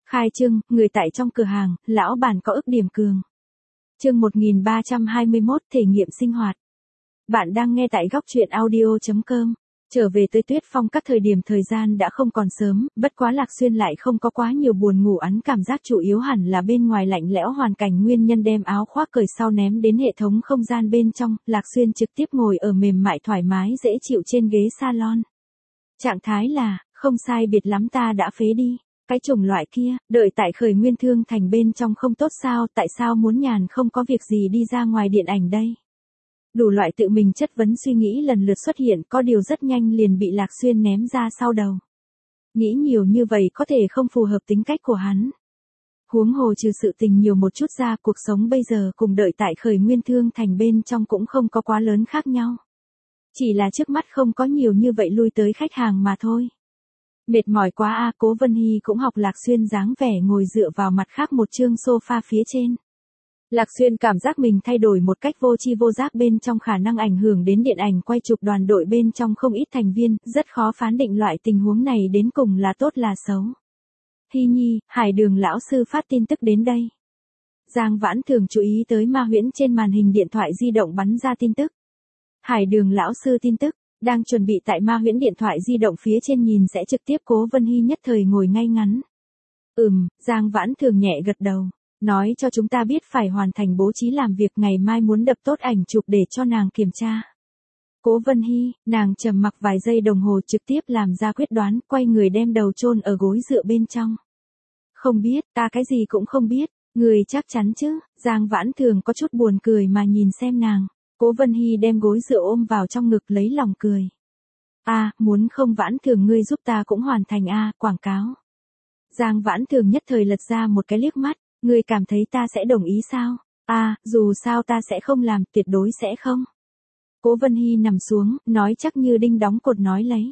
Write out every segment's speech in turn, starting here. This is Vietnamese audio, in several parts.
Khai trương, người tại trong cửa hàng, lão bản có ức điểm cường. Chương 1321, thể nghiệm sinh hoạt. Bạn đang nghe tại góc truyện audio.com. Trở về tới Tuyết Phong các thời điểm thời gian đã không còn sớm, bất quá Lạc Xuyên lại không có quá nhiều buồn ngủ ắn, cảm giác chủ yếu hẳn là bên ngoài lạnh lẽo hoàn cảnh nguyên nhân, đem áo khoác cởi sau ném đến hệ thống không gian bên trong, Lạc Xuyên trực tiếp ngồi ở mềm mại thoải mái dễ chịu trên ghế salon. Trạng thái là, không sai biệt lắm, ta đã phế đi. Cái chủng loại kia, đợi tại Khởi Nguyên Thương Thành bên trong không tốt sao, tại sao muốn nhàn không có việc gì đi ra ngoài điện ảnh đây? Đủ loại tự mình chất vấn suy nghĩ lần lượt xuất hiện, có điều rất nhanh liền bị Lạc Xuyên ném ra sau đầu. Nghĩ nhiều như vậy có thể không phù hợp tính cách của hắn. Huống hồ trừ sự tình nhiều một chút ra, cuộc sống bây giờ cùng đợi tại Khởi Nguyên Thương Thành bên trong cũng không có quá lớn khác nhau. Chỉ là trước mắt không có nhiều như vậy lui tới khách hàng mà thôi. Mệt mỏi quá a, Cố Vân Hy cũng học Lạc Xuyên dáng vẻ ngồi dựa vào mặt khác một chương sofa phía trên. Lạc Xuyên cảm giác mình thay đổi một cách vô tri vô giác bên trong khả năng ảnh hưởng đến điện ảnh quay chụp đoàn đội bên trong không ít thành viên, rất khó phán định loại tình huống này đến cùng là tốt là xấu. Hy Nhi, Hải Đường lão sư phát tin tức đến đây. Giang Vãn Thường chú ý tới ma huyễn trên màn hình điện thoại di động bắn ra tin tức. Hải Đường lão sư tin tức. Đang chuẩn bị tại ma huyễn điện thoại di động phía trên nhìn sẽ trực tiếp, Cố Vân Hy nhất thời ngồi ngay ngắn. Giang Vãn Thường nhẹ gật đầu. Nói cho chúng ta biết phải hoàn thành bố trí làm việc, ngày mai muốn đập tốt ảnh chụp để cho nàng kiểm tra. Cố Vân Hy, nàng trầm mặc vài giây đồng hồ trực tiếp làm ra quyết đoán, quay người đem đầu chôn ở gối dựa bên trong. Không biết, ta cái gì cũng không biết, người chắc chắn chứ? Giang Vãn Thường có chút buồn cười mà nhìn xem nàng. Cố Vân Hy đem gối dựa ôm vào trong ngực lấy lòng cười. Muốn không Vãn Thường ngươi giúp ta cũng hoàn thành quảng cáo. Giang Vãn Thường nhất thời lật ra một cái liếc mắt, ngươi cảm thấy ta sẽ đồng ý sao? Dù sao ta sẽ không làm, tuyệt đối sẽ không. Cố Vân Hy nằm xuống, nói chắc như đinh đóng cột nói lấy.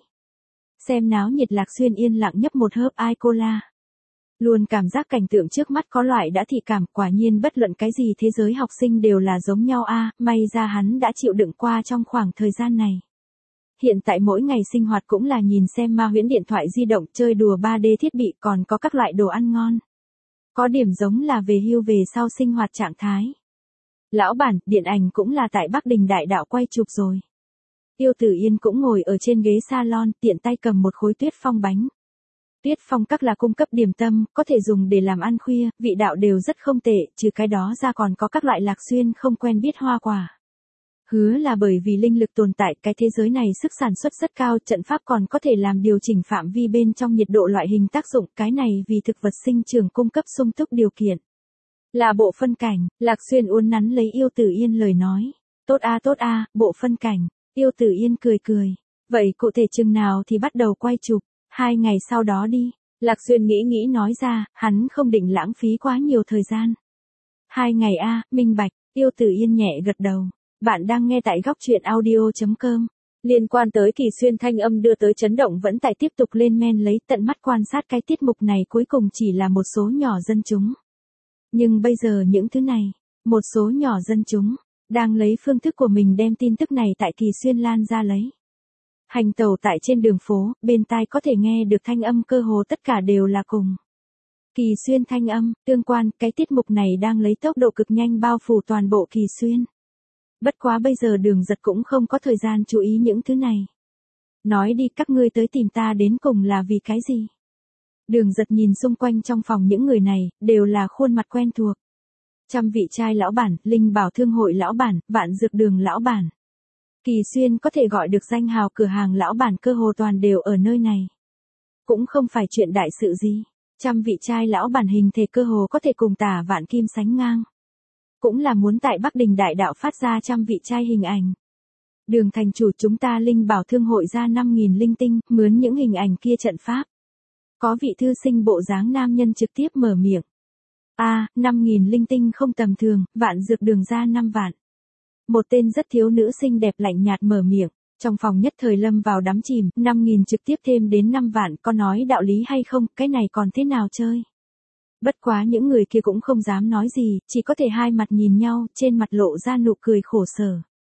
Xem náo nhiệt Lạc Xuyên yên lặng nhấp một hớp ai cola. Luôn cảm giác cảnh tượng trước mắt có loại đã thị cảm, quả nhiên bất luận cái gì thế giới học sinh đều là giống nhau may ra hắn đã chịu đựng qua trong khoảng thời gian này. Hiện tại mỗi ngày sinh hoạt cũng là nhìn xem ma huyễn điện thoại di động, chơi đùa 3D thiết bị, còn có các loại đồ ăn ngon. Có điểm giống là về hưu về sau sinh hoạt trạng thái. Lão bản, điện ảnh cũng là tại Bắc Đình Đại Đạo quay chụp rồi. Tiêu Tử Yên cũng ngồi ở trên ghế salon, tiện tay cầm một khối Tuyết Phong bánh. Tuyết Phong các là cung cấp điểm tâm, có thể dùng để làm ăn khuya, vị đạo đều rất không tệ, trừ cái đó ra còn có các loại Lạc Xuyên không quen biết hoa quả. Hứa là bởi vì linh lực tồn tại, cái thế giới này sức sản xuất rất cao, trận pháp còn có thể làm điều chỉnh phạm vi bên trong nhiệt độ loại hình tác dụng, cái này vì thực vật sinh trưởng cung cấp sung túc điều kiện. Là bộ phân cảnh, Lạc Xuyên uốn nắn lấy Yêu Tử Yên lời nói. Tốt bộ phân cảnh, Yêu Tử Yên cười cười. Vậy cụ thể chừng nào thì bắt đầu quay chụp? 2 ngày sau đó đi. Lạc Xuyên nghĩ nói ra, hắn không định lãng phí quá nhiều thời gian. 2 ngày minh bạch, Yêu Tử Yên nhẹ gật đầu. Bạn đang nghe tại góc truyện audio.com. Liên quan tới Kỳ Xuyên thanh âm đưa tới chấn động vẫn tại tiếp tục lên men, lấy tận mắt quan sát cái tiết mục này cuối cùng chỉ là một số nhỏ dân chúng. Nhưng bây giờ những thứ này, một số nhỏ dân chúng, đang lấy phương thức của mình đem tin tức này tại Kỳ Xuyên lan ra lấy. Hành tẩu tại trên đường phố, bên tai có thể nghe được thanh âm cơ hồ tất cả đều là cùng Kỳ Xuyên thanh âm, tương quan, cái tiết mục này đang lấy tốc độ cực nhanh bao phủ toàn bộ Kỳ Xuyên. Bất quá bây giờ Đường Giật cũng không có thời gian chú ý những thứ này. Nói đi, các ngươi tới tìm ta đến cùng là vì cái gì? Đường Giật nhìn xung quanh trong phòng những người này, đều là khuôn mặt quen thuộc. Trăm vị trai lão bản, Linh Bảo Thương hội lão bản, Vạn Dược Đường lão bản. Kỳ Xuyên có thể gọi được danh hào cửa hàng lão bản cơ hồ toàn đều ở nơi này. Cũng không phải chuyện đại sự gì. Trăm vị trai lão bản hình thể cơ hồ có thể cùng Tả Vạn Kim sánh ngang. Cũng là muốn tại Bắc Đình Đại Đạo phát ra trăm vị trai hình ảnh. Đường thành chủ, chúng ta Linh Bảo Thương hội ra 5.000 linh tinh, mướn những hình ảnh kia trận pháp. Có vị thư sinh bộ dáng nam nhân trực tiếp mở miệng. 5.000 linh tinh không tầm thường, Vạn Dược Đường ra 5 vạn. Một tên rất thiếu nữ xinh đẹp lạnh nhạt mở miệng, trong phòng nhất thời lâm vào đắm chìm, 5.000 trực tiếp thêm đến 5 vạn, có nói đạo lý hay không, cái này còn thế nào chơi? Bất quá những người kia cũng không dám nói gì, chỉ có thể hai mặt nhìn nhau, trên mặt lộ ra nụ cười khổ sở.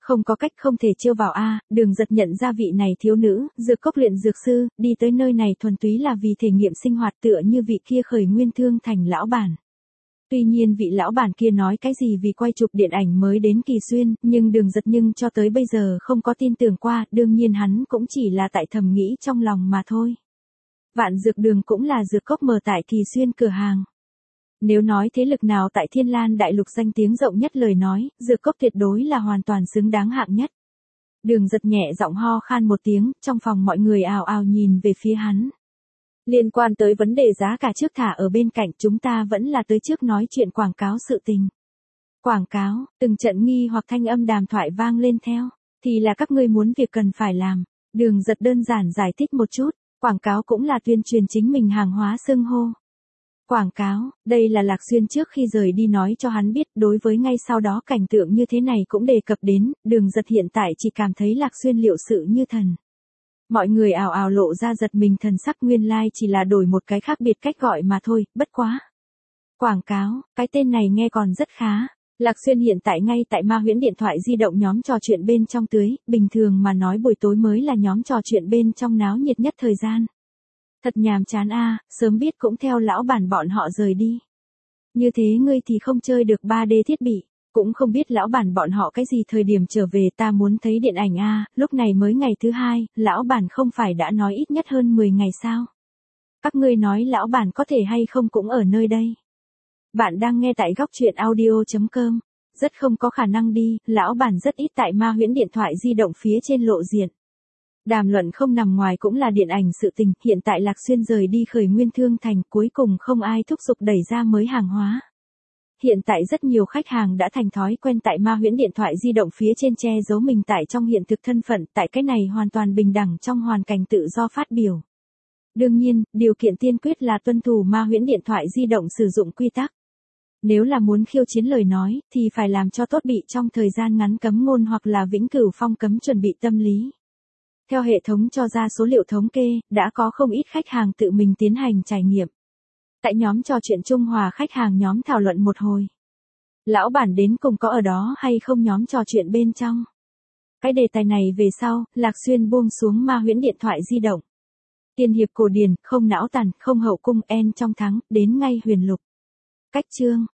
Không có cách không thể trêu vào a, Đường Giật nhận ra vị này thiếu nữ, dược cốc luyện dược sư, đi tới nơi này thuần túy là vì thể nghiệm sinh hoạt tựa như vị kia khởi nguyên thương thành lão bản. Tuy nhiên vị lão bản kia nói cái gì vì quay chụp điện ảnh mới đến Kỳ Xuyên, nhưng Đường Giật cho tới bây giờ không có tin tưởng qua, đương nhiên hắn cũng chỉ là tại thầm nghĩ trong lòng mà thôi. Vạn Dược Đường cũng là dược cốc mở tại Kỳ Xuyên cửa hàng. Nếu nói thế lực nào tại Thiên Lan Đại Lục danh tiếng rộng nhất lời nói, dược cốc tuyệt đối là hoàn toàn xứng đáng hạng nhất. Đường Giật nhẹ giọng ho khan một tiếng, trong phòng mọi người ào ào nhìn về phía hắn. Liên quan tới vấn đề giá cả trước thả ở bên cạnh, chúng ta vẫn là tới trước nói chuyện quảng cáo sự tình. Quảng cáo, từng trận nghi hoặc thanh âm đàm thoại vang lên theo, thì là các ngươi muốn việc cần phải làm. Đường Giật đơn giản giải thích một chút, quảng cáo cũng là tuyên truyền chính mình hàng hóa xưng hô. Quảng cáo, đây là Lạc Xuyên trước khi rời đi nói cho hắn biết, đối với ngay sau đó cảnh tượng như thế này cũng đề cập đến, Đường Giật hiện tại chỉ cảm thấy Lạc Xuyên liệu sự như thần. Mọi người ào ào lộ ra giật mình, thần sắc nguyên lai chỉ là đổi một cái khác biệt cách gọi mà thôi, bất quá. Quảng cáo, cái tên này nghe còn rất khá. Lạc Xuyên hiện tại ngay tại Ma Huyễn điện thoại di động nhóm trò chuyện bên trong tưới, bình thường mà nói buổi tối mới là nhóm trò chuyện bên trong náo nhiệt nhất thời gian. Thật nhàm chán a, sớm biết cũng theo lão bản bọn họ rời đi. Như thế ngươi thì không chơi được 3D thiết bị, cũng không biết lão bản bọn họ cái gì thời điểm trở về, ta muốn thấy điện ảnh a, lúc này mới ngày thứ 2, lão bản không phải đã nói ít nhất hơn 10 ngày sao? Các ngươi nói lão bản có thể hay không cũng ở nơi đây. Bạn đang nghe tại góc truyện audio.com. Rất không có khả năng đi, lão bản rất ít tại Ma Huyễn điện thoại di động phía trên lộ diện. Đàm luận không nằm ngoài cũng là điện ảnh sự tình, hiện tại Lạc Xuyên rời đi khởi nguyên thương thành, cuối cùng không ai thúc giục đẩy ra mới hàng hóa. Hiện tại rất nhiều khách hàng đã thành thói quen tại Ma Huyễn điện thoại di động phía trên che giấu mình tại trong hiện thực thân phận, tại cái này hoàn toàn bình đẳng trong hoàn cảnh tự do phát biểu. Đương nhiên, điều kiện tiên quyết là tuân thủ Ma Huyễn điện thoại di động sử dụng quy tắc. Nếu là muốn khiêu chiến lời nói, thì phải làm cho tốt, bị trong thời gian ngắn cấm ngôn hoặc là vĩnh cửu phong cấm chuẩn bị tâm lý. Theo hệ thống cho ra số liệu thống kê, đã có không ít khách hàng tự mình tiến hành trải nghiệm. Tại nhóm trò chuyện Trung Hòa, khách hàng nhóm thảo luận một hồi. Lão bản đến cùng có ở đó hay không nhóm trò chuyện bên trong. Cái đề tài này về sau, Lạc Xuyên buông xuống Ma Huyễn điện thoại di động. Tiên hiệp cổ điển, không não tàn, không hậu cung, en trong thắng, đến ngay huyền lục. Cách chương.